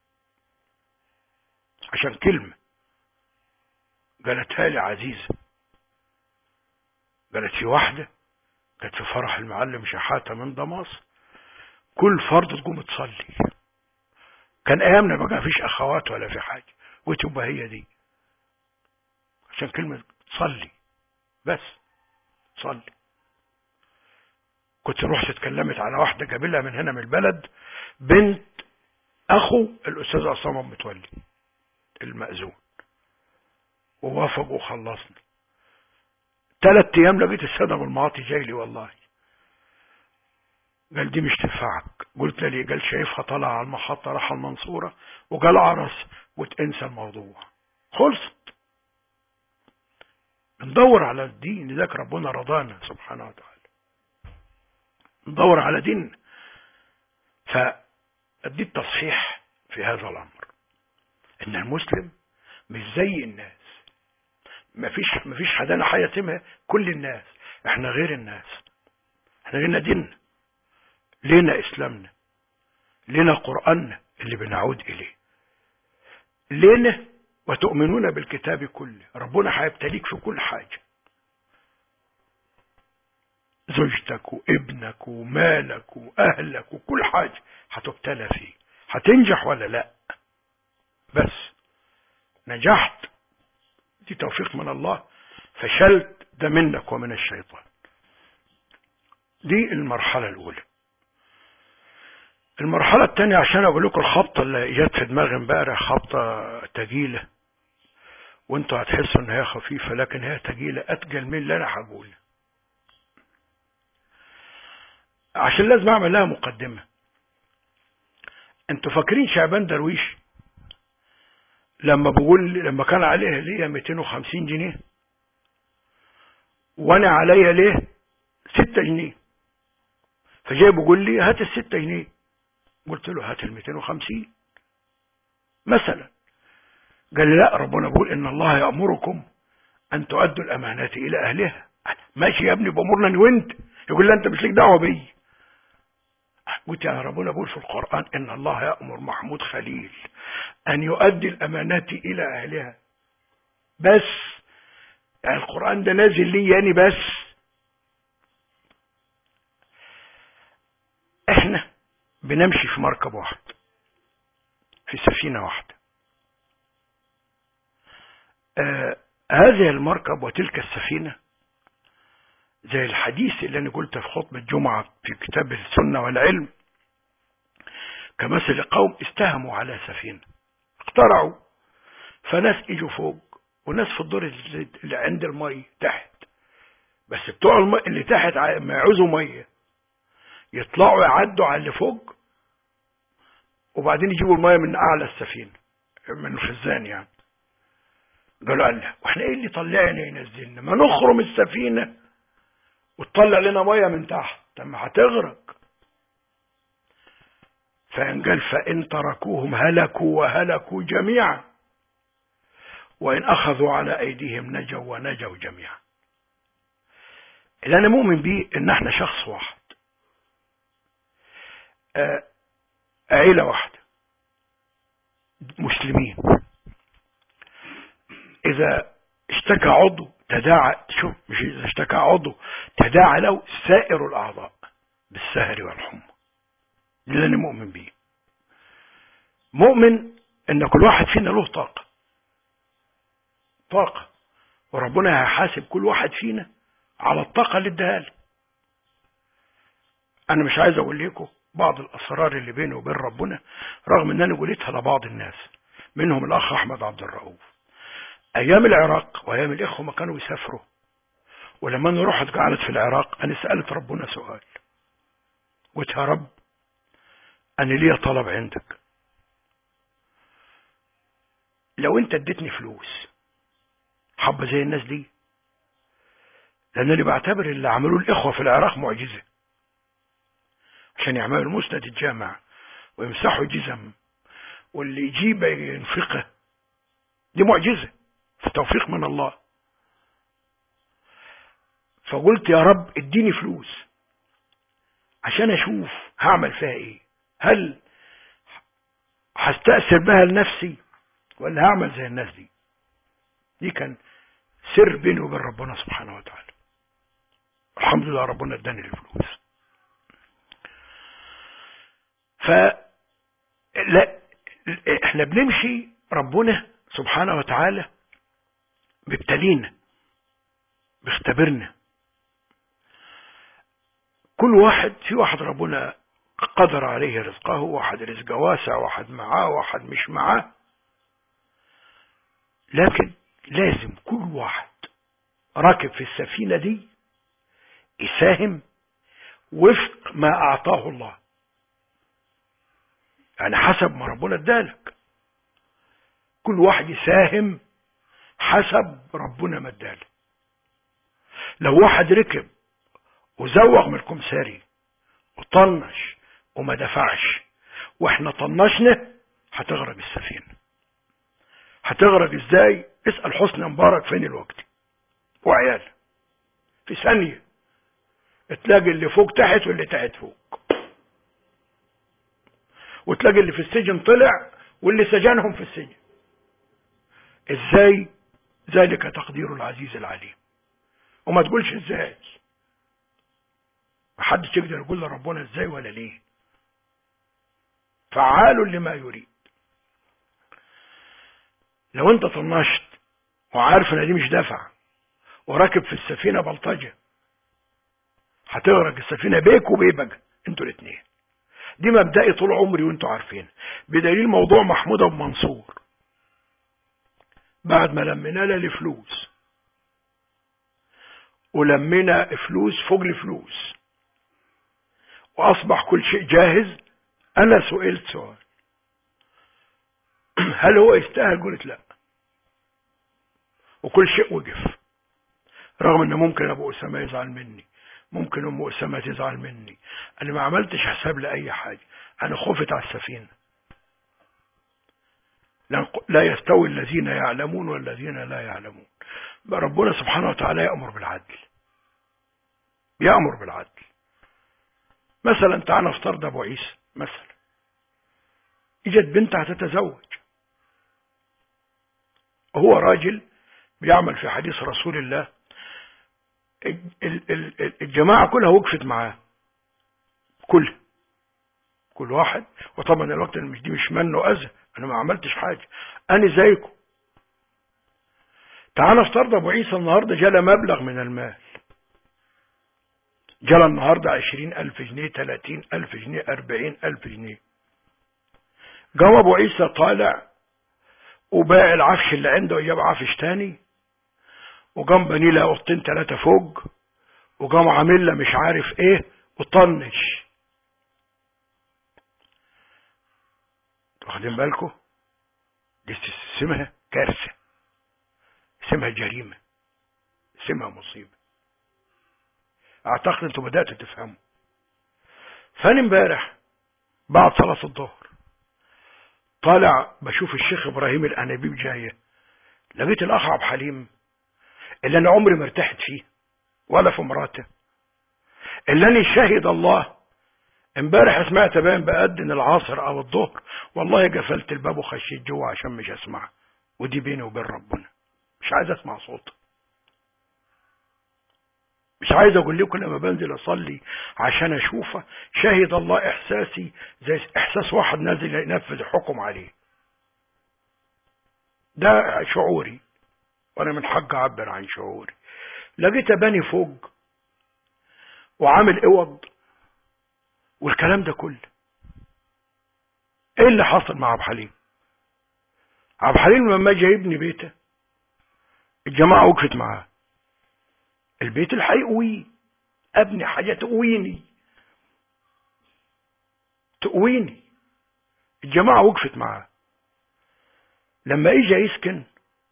عشان كلمة قالتها لي عزيزة، قالت في واحدة كانت في فرح المعلم شحاتة من دمص، كل فرد تقوم تصلي، كان ايامنا بقى فيش اخوات ولا في حاجة، وتبقى هي دي عشان كلمة تصلي بس، تصلي. كنت رحت اتكلمت على واحدة قابلها من هنا من البلد، بنت اخو الاستاذ عصام متولي المأذون، ووافق وخلصنا. ثلاث ايام لقيت السيد ابو المعاطي جاي لي والله، قال دي مش تنفعك. قلت له ليه؟ قال شايفها طالعه على المحطه راح المنصوره وقال عرس وتنسى الموضوع، خلصت. ندور على الدين، لذلك ربنا رضانا سبحانه وتعالى، ندور على دين. فدي التصحيح في هذا الامر، ان المسلم مش زي الناس، مفيش مفيش حدانا حاجه اسمها كل الناس، احنا غير الناس، احنا لنا ديننا، لنا اسلامنا، لنا قرآننا اللي بنعود اليه، لنا وتؤمنون بالكتاب كله. ربنا هيبتليك في كل حاجة، زوجتك وابنك ومالك واهلك وكل حاجة هتبتلى فيه، هتنجح ولا لا؟ بس نجحت دي توفيق من الله، فشلت ده منك ومن الشيطان. دي المرحلة الاولى. المرحلة الثانية عشان اقول لكم الخبطة اللي جت في دماغي امبارح، خبطة تقيلة وانتوا هتحسوا ان هي خفيفة، لكن هي تقيلة اتقل من اللي انا هقوله، عشان لازم اعمل لها مقدمة. انتوا فاكرين شعبان درويش لما بقول لما كان عليه ليه مئتين وخمسين جنيه وانا عليا ليه ستة جنيه، فجاي بيقول لي هات الستة جنيه، قلت له هات المئتين وخمسين مثلا، قال لي لا ربنا بيقول ان الله يأمركم ان تؤدوا الامانات الى اهلها. ماشي يا ابني بأمرنا وانت، يقول لي انت مش ليك دعوه بي. قلت يا ربنا بيقول في القرآن ان الله يأمر محمود خليل ان يؤدي الامانات الى اهلها، بس يعني القرآن ده نازل لي يعني بس. احنا بنمشي في مركب واحد، في سفينة واحدة. آه هذه المركب وتلك السفينة زي الحديث اللي أنا قلته في خطبة الجمعة في كتاب السنة والعلم، كمثل قوم استهموا على سفينة اخترعوا، فناس اجوا فوق وناس في الدور اللي عند المي تحت، بس بتوع المي اللي تحت ما يعوزوا مية يطلعوا يعدوا على اللي فوق، وبعدين يجيبوا المية من أعلى السفينة من الخزان يعني. قالوا الله، واحنا ايه اللي طلعنا ينزلنا؟ ما نخرم السفينة وتطلع لنا مية من تحت، طب ما هتغرق. فإن قال فإن تركوهم هلكوا وهلكوا جميعا، وإن أخذوا على أيديهم نجوا ونجوا جميعا. اللي أنا مؤمن بيه إن احنا شخص واحد، آه عيلة واحدة، مسلمين. إذا اشتكى عضو تداعى، شوف مش إذا اشتكى عضو تداعى له سائر الأعضاء بالسهر والحمى. اللي أنا مؤمن بيه، مؤمن إن كل واحد فينا له طاقة طاقة وربنا هيحاسب كل واحد فينا على الطاقة اللي اداها له. أنا مش عايز أقول لكم بعض الأسرار اللي بيني وبين ربنا، رغم إن أنا قلتها لبعض الناس، منهم الأخ أحمد عبد الرؤوف. أيام العراق وأيام الإخوة ما كانوا يسافروا، ولما أنا رحت قعدت في العراق أنا سألت ربنا سؤال، قلت يا رب أنا ليا طلب عندك، لو أنت اديتني فلوس حبة زي الناس دي، لأنني بعتبر اللي عملوه الإخوة في العراق معجزة، عشان يعملوا المسند الجامع ويمسحوا جزم واللي يجيب ينفقه، دي معجزة في توفيق من الله. فقلت يا رب اديني فلوس عشان اشوف هعمل فيها ايه، هل هستأثر بها لنفسي ولا هعمل زي الناس دي. دي كان سر بيني وبين ربنا سبحانه وتعالى. الحمد لله ربنا اداني الفلوس. ف لا احنا بنمشي، ربنا سبحانه وتعالى بيبتلينا بيختبرنا. كل واحد، في واحد ربنا قدر عليه رزقه، واحد رزقه واسع، واحد معاه، واحد مش معاه، لكن لازم كل واحد راكب في السفينة دي يساهم وفق ما أعطاه الله، يعني حسب ما ربنا ادالك، كل واحد يساهم حسب ربنا ما اداله. لو واحد ركب وزوغ من الكمساري وطنش وما دفعش واحنا طنشنا، هتغرق السفينة. هتغرق ازاي؟ اسأل حسني مبارك فين الوقت وعياله، في ثانية تلاقي اللي فوق تحت واللي تحت فوق، وتلاقي اللي في السجن طلع واللي سجنهم في السجن. ازاي؟ ذلك تقدير العزيز العليم. وما تقولش ازاي، محدش يقدر يقول لربنا ازاي ولا ليه، فعال لما يريد. لو انت طنشت وعارف ان دي مش دفع وراكب في السفينة بلطجة، هتغرق السفينة بيك وبيبك انتوا الاثنين. دي مبدئي طول عمري وانتوا عارفين، بدليل موضوع محمود ابو منصور. بعد ما لمينا له الفلوس ولمينا فلوس فوق الفلوس واصبح كل شيء جاهز، انا سئلت سؤال، هل هو يستاهل؟ قلت لا. وكل شيء وقف، رغم ان ممكن ابو اسامه يزعل مني، ممكن ام اسامه تزعل مني، انا ما عملتش حساب لاي حاجه، انا خفت على السفينه. لا يستوي الذين يعلمون والذين لا يعلمون. ربنا سبحانه وتعالى يأمر بالعدل، يأمر بالعدل. مثلا تعال نفترض ابو عيسى مثلا، اجت بنت هتتزوج، وهو راجل بيعمل في حديث رسول الله، الجماعة كلها وقفت معاه، كل كل واحد. وطبعا الوقت مش دي مش من وأذى، انا ما عملتش حاجة، انا زيكم. تعال نفترض ابو عيسى النهاردة جاله مبلغ من المال، جاله النهاردة عشرين الف جنيه، تلاتين الف جنيه، اربعين الف جنيه. قام ابو عيسى طالع وباع العفش اللي عنده وجاب عفش تاني، وقام بني له اوضتين ثلاثة فوق، وقام عامل له مش عارف ايه وطنش. واخدين بالكم؟ دي اسمها كارثة، اسمها جريمة، اسمها مصيبة. اعتقد انتوا بدأتوا تفهموا. فانا امبارح بعد صلاة الظهر طالع بشوف الشيخ ابراهيم الانابيب جاية، لقيت الاخ عبد الحليم اللي انا عمري ما ارتحت فيه ولا في مراته، اللي انا شاهد الله امبارح سمعت باين بأذن العصر او الظهر، والله قفلت الباب وخشيت جوه عشان مش اسمع، ودي بيني وبين ربنا، مش عايز اسمع صوته، مش عايز اقول لكم لما بنزل اصلي عشان اشوفه، شاهد الله احساسي زي احساس واحد نازل ينفذ حكم عليه. ده شعوري، وانا من حق اعبر عن شعوري. لقيت بني فوق وعامل اوض والكلام ده كله. ايه اللي حصل مع عبد الحليم؟ عبد الحليم لما جاي يبني بيته الجماعه وقفت معاه، البيت اللي هيقويه، ابني حاجه تقويني تقويني الجماعه وقفت معاه. لما اجى يسكن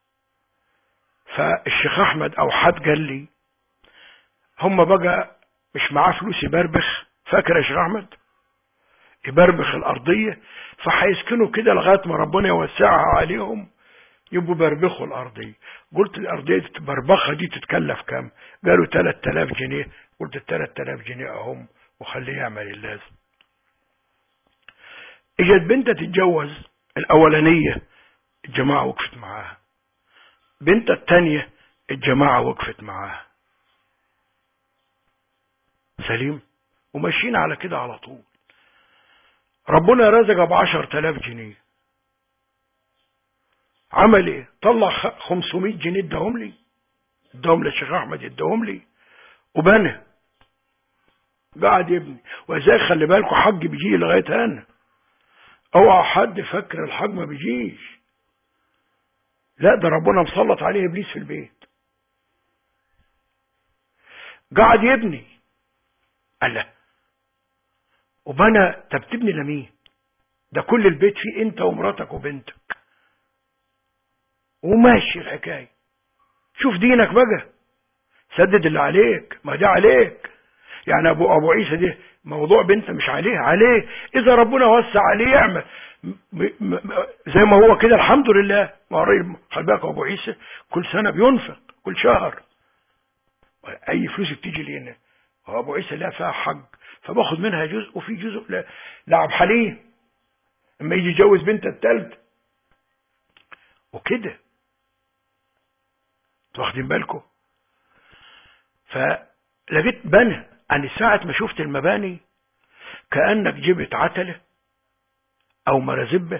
فالشيخ احمد او حد قال لي هم بقى مش معاه فلوس يبربخ، فاكر يا شيخ احمد؟ يبربخ الارضيه، فهيسكنوا كده لغايه ما ربنا يوسعها عليهم يبقوا بربخوا الارضيه. قلت الارضيه بربخها دي تتكلف كام؟ قالوا تلات الاف جنيه. قلت ال تلات الاف جنيه اهم وخليه يعمل اللازم. اجت بنتها تتجوز الاولانيه الجماعه وقفت معاها، بنتها الثانيه الجماعه وقفت معاها. سليم، وماشيين على كده على طول. ربنا رزقها بعشر تلاف جنيه، عمل ايه؟ طلع خمسمائة جنيه اداهم لي، اداهم للشيخ احمد، اداهم لي وبنى، قاعد يبني. وازاي خلي بالكم حج بيجي لغايه هنا، اوعى حد فكر الحج ما بيجيش، لا ده ربنا مسلط عليه ابليس في البيت. قاعد يبني، قال لا وبنى. طب تبني لمين؟ ده كل البيت فيه انت ومراتك وبنتك، وماشي الحكايه. شوف دينك بقى، سدد اللي عليك، ما ده عليك. يعني ابو ابو عيسى ده موضوع بنت مش عليه، عليه. اذا ربنا وسع عليه يعمل م م زي ما هو كده، الحمد لله. ما قريب خلي بالك ابو عيسى كل سنه بينفق، كل شهر اي فلوس بتيجي لينا، وابو عيسى لا فيها حق، فباخد منها جزء وفي جزء لعب حليم اما يجي يتجوز بنت التالت وكده. واخدين بالكم؟ فلقيت بنى، انا ساعة ما شفت المباني كأنك جبت عتلة او مرزبة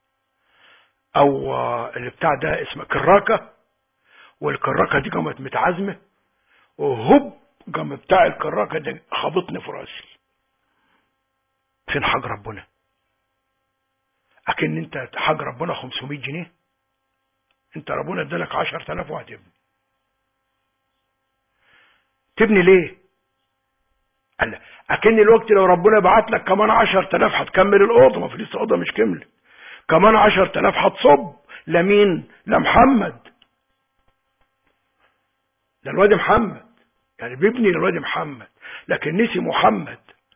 او اللي بتاع ده اسمه كراكة، والكراكة دي قامت متعزمة وهب قام بتاع الكراكة ده خبطني في راسي. فين حق ربنا؟ اكن انت حق ربنا خمسمائة جنيه، انت ربنا ادالك عشرة آلاف وهتبني. تبني ليه؟ قال اكن الوقت لو ربنا بعت لك كمان عشرة آلاف هتكمل الاوضه، ما في لسه اوضه مش كملت، كمان عشرة آلاف هتصب لمين؟ لمحمد، للواد محمد، يعني بيبني للواد محمد لكن نسي محمد.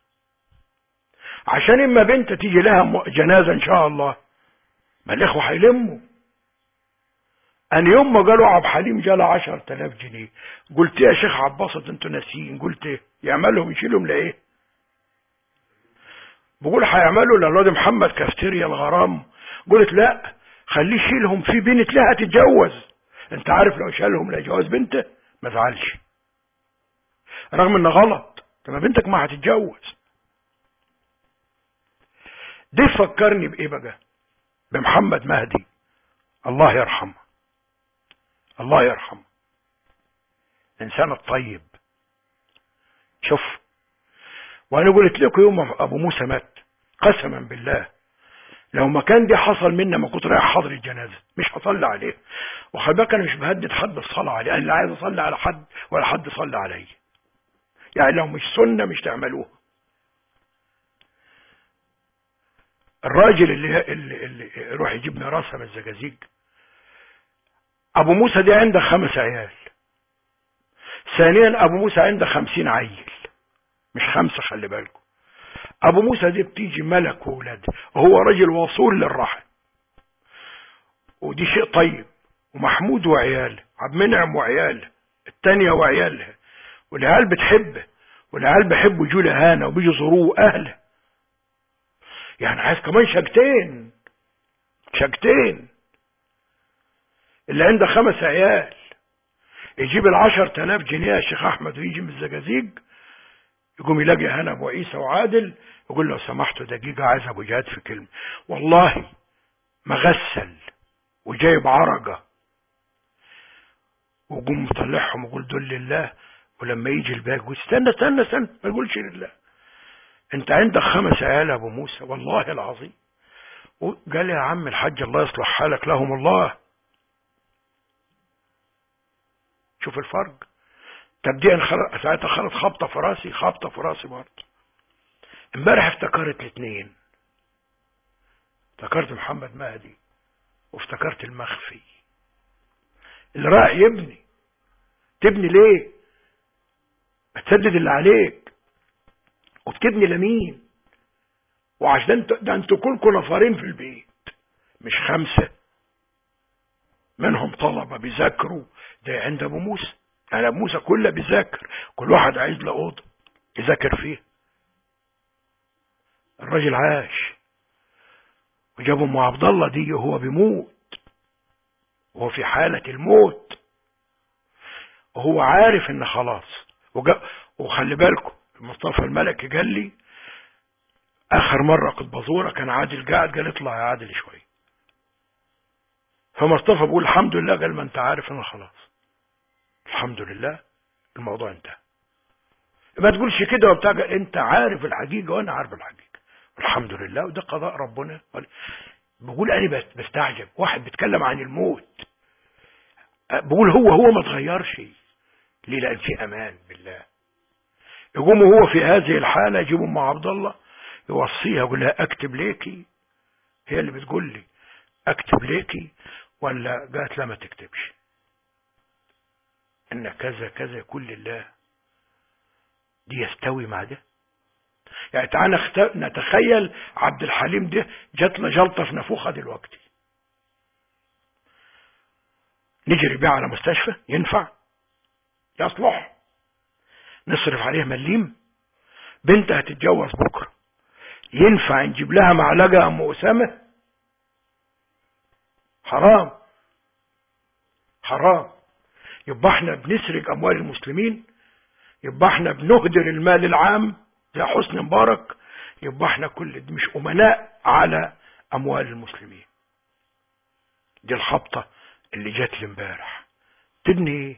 عشان اما بنت تيجي لها جنازه ان شاء الله ما الاخوه هيلموا. انا يوم ما قالوا عبد الحليم جاله عشرة آلاف جنيه قلت يا شيخ عباسط انتوا ناسيين، قلت ايه يعملهم يشيلهم لايه؟ بقول هيعملوا للواد محمد كافتيريا الغرام، قلت لا خليه يشيلهم في بنت لها تتجوز. انت عارف لو شالهم لجواز بنته ما زعلش، رغم انه غلط، طب بنتك ما هتتجوز. ده فكرني بايه بقى؟ بمحمد مهدي، الله يرحمه، الله يرحمه، الإنسان الطيب. شوف، وأنا قلت لكم يوم أبو موسى مات قسما بالله لو ما كان دي حصل منا ما كنت رايح حاضر الجنازة، مش هصلي عليه. وخلي بالك أنا مش بهدد حد الصلاة عليه، أنا لا عايز أصلي على حد ولا حد يصلي علي. يعني لو مش سنة مش تعملوها. الراجل اللي اللي, اللي يروح يجيب ميراثها من الزجاجيج، أبو موسى دي عنده خمس عيال. ثانيا أبو موسى عنده خمسين عيل، مش خمسة، خلي بالكم. أبو موسى دي بتيجي ملك وولاد، وهو راجل وصول للرحم، ودي شيء طيب. ومحمود وعياله، عبد المنعم وعياله، التانية وعيالها، والعيال بتحبه، والعيال بيحبوا يجوا لهانا وبيجوا يزوروه أهله. يعني عايز كمان شقتين، شقتين. اللي عنده خمس عيال يجيب العشر تلاف جنيه يا شيخ أحمد ويجي من الزجاجيج، يقوم يلاقي هنا أبو عيسى وعادل، يقول له سمحتوا دقيقة عايز أبو جهاد في كلمة. والله مغسل وجايب عرقة، وقوم مطلعهم ويقول دول لله. ولما يجي الباقي يقول استنى استنى استنى ما يقولش لله. انت عندك خمس عيال ابو موسى والله العظيم. قال يا عم الحاج الله يصلح حالك لهم الله. شوف الفرق. تبديا خلط ساعتها خلط خبطه في راسي، خبطه في راسي برضه. امبارح افتكرت الاثنين، افتكرت محمد مهدي وافتكرت المخفي اللي راح يبني. تبني ليه؟ هتسدد اللي عليك وبتبني لمين؟ وعشان ده انتوا كلكم نفرين في البيت مش خمسة، منهم طلبة بيذاكروا. ده عند ابو موسى، يعني ابو موسى كله بيذاكر، كل واحد عايز له اوضه يذاكر فيها. الراجل عاش وجاب ام عبد الله دي وهو بيموت، وهو في حالة الموت، وهو عارف ان خلاص. وخلي بالكم مصطفى الملكي قال لي اخر مرة كنت بزوره كان عادل قاعد، قال اطلع يا عادل شوي. فمصطفى بيقول الحمد لله، قال ما انت عارف انا خلاص الحمد لله الموضوع انتهى. ما تقولش كده وبتاع، انت عارف الحقيقة وانا عارف الحقيقة الحمد لله، وده قضاء ربنا. بقول انا بستعجب واحد بيتكلم عن الموت، بقول هو هو ما تغيرش ليه؟ لان في امان بالله. يقوم هو في هذه الحالة يجيب ام عبد الله يوصيها، يقول لها اكتب ليكي، هي اللي بتقول لي اكتب ليكي ولا؟ قالت لا ما تكتبش، ان كذا كذا يكون لله. دي يستوي مع ده؟ يعني تعالى نتخيل عبد الحليم ده جات له جلطه في نافوخه دلوقتي، نجري بيه على مستشفى؟ ينفع؟ يصلح؟ نصرف عليه مليم؟ بنت هتتجوز بكره، ينفع نجيب لها معلقه ام اسامه؟ حرام حرام. يبقى احنا بنسرق اموال المسلمين، يبقى احنا بنهدر المال العام زي حسني مبارك، يبقى احنا كل دي مش امناء على اموال المسلمين. دي الخبطه اللي جات لي امبارح. تبني ايه؟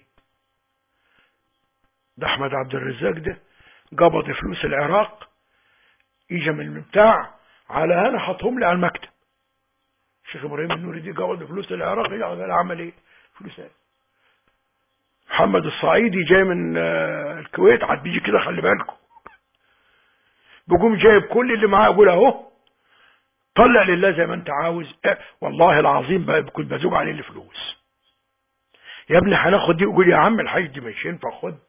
ده احمد عبد الرزاق ده قبض فلوس العراق، يجي من البتاع على هنا حطهم لي على المكتب. الشيخ ابراهيم النوري دي قبض فلوس العراق، يجي على عمل ايه؟ فلوس ايه؟ محمد الصعيدي جاي من الكويت، عاد بيجي كده خلي بالكم، بيقوم جايب كل اللي معاه يقول اهو طلع لله زي ما انت عاوز. اه والله العظيم كنت بزوج عليه الفلوس. يا ابني هناخد دي، يقول يا عم الحاج دي مش ينفع خد،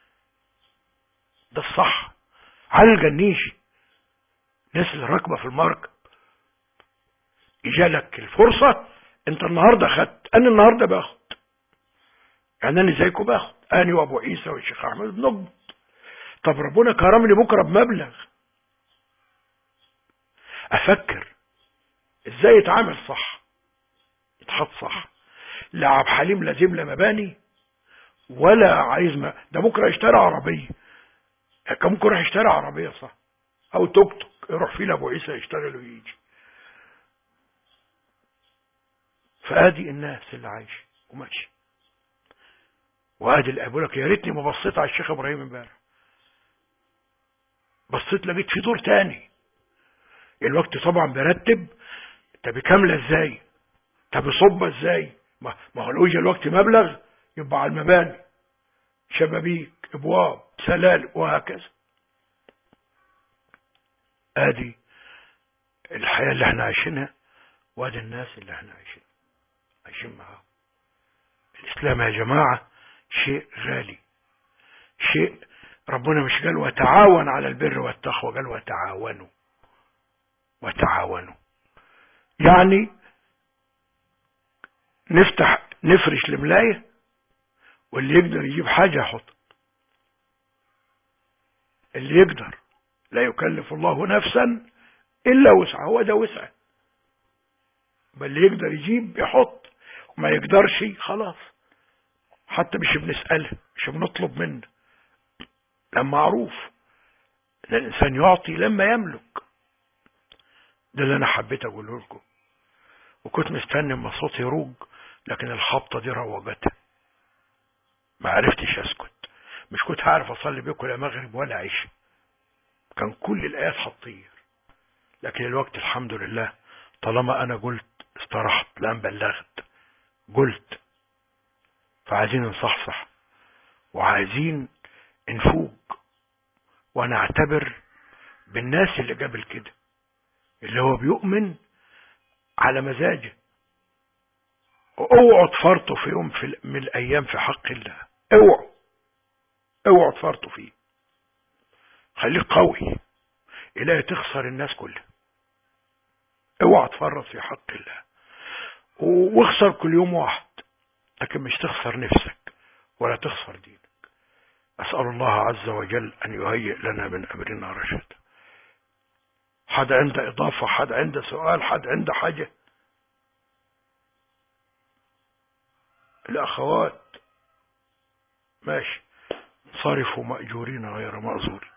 ده الصح. على الجنيشي ناس اللي راكبه في المركب يجالك الفرصه، انت النهارده خدت، انا النهارده باخد، يعني انا زيكم باخد، انا وابو عيسى والشيخ احمد بنقبض. طب ربنا كرمني بكره بمبلغ، افكر ازاي يتعامل صح، يتحط صح. لا عبد الحليم لازم له مباني ولا عايز ما ده بكره يشتري عربيه، كان ممكن يروح يشتري عربيه صح، او توك توك يروح فيه لابو عيسى يشتغل ويجي. فادي الناس اللي عايشه وماشي. وادي اللي بقول لك يا ريتني ما بصيت على الشيخ ابراهيم امبارح، بصيت لقيت في دور تاني. الوقت طبعا بيرتب، طب كامله ازاي، طب يصب ازاي، ما هو لو يجي الوقت مبلغ يبقى على المباني، شبابيك، ابواب، سلال، وهكذا. ادي الحياه اللي احنا عايشينها، وادي الناس اللي احنا عايشين عايشين معاهم. الاسلام يا جماعه شيء غالي، شيء ربنا مش قال وتعاون على البر والتقوى، قال وتعاونوا وتعاونوا. يعني نفتح نفرش الملاية واللي يقدر يجيب حاجة يحط، اللي يقدر، لا يكلف الله نفسا إلا وسعها، هو ده وسعه، بل اللي يقدر يجيب يحط، وما يقدرش خلاص. حتى مش بنسأله، مش بنطلب منه، لما معروف ان الانسان يعطي لما يملك. ده اللي انا حبيت اقوله لكم، وكنت مستني اما صوتي يروج، لكن الخبطه دي روجتها، ما عرفتش اسكت. مش كنت هعرف اصلي بيكم لا مغرب ولا عشاء، كان كل الايات هتطير. لكن الوقت الحمد لله، طالما انا قلت استرحت لان بلغت قلت. فعايزين نصحصح وعايزين نفوق ونعتبر بالناس اللي قبل كده، اللي هو بيؤمن على مزاجه. اوعوا تفرطوا في يوم في من الايام في حق الله، اوعوا اوعوا تفرطوا فيه. خليك قوي، إلهي تخسر الناس كلها. اوعى تفرط في حق الله، واخسر كل يوم واحد، لكن مش تخسر نفسك ولا تخسر دينك. أسأل الله عز وجل أن يهيئ لنا من أمرنا رشدا. حد عنده إضافة، حد عنده سؤال، حد عنده حاجة؟ الأخوات ماشي، صرفوا مأجورين غير مأزورين.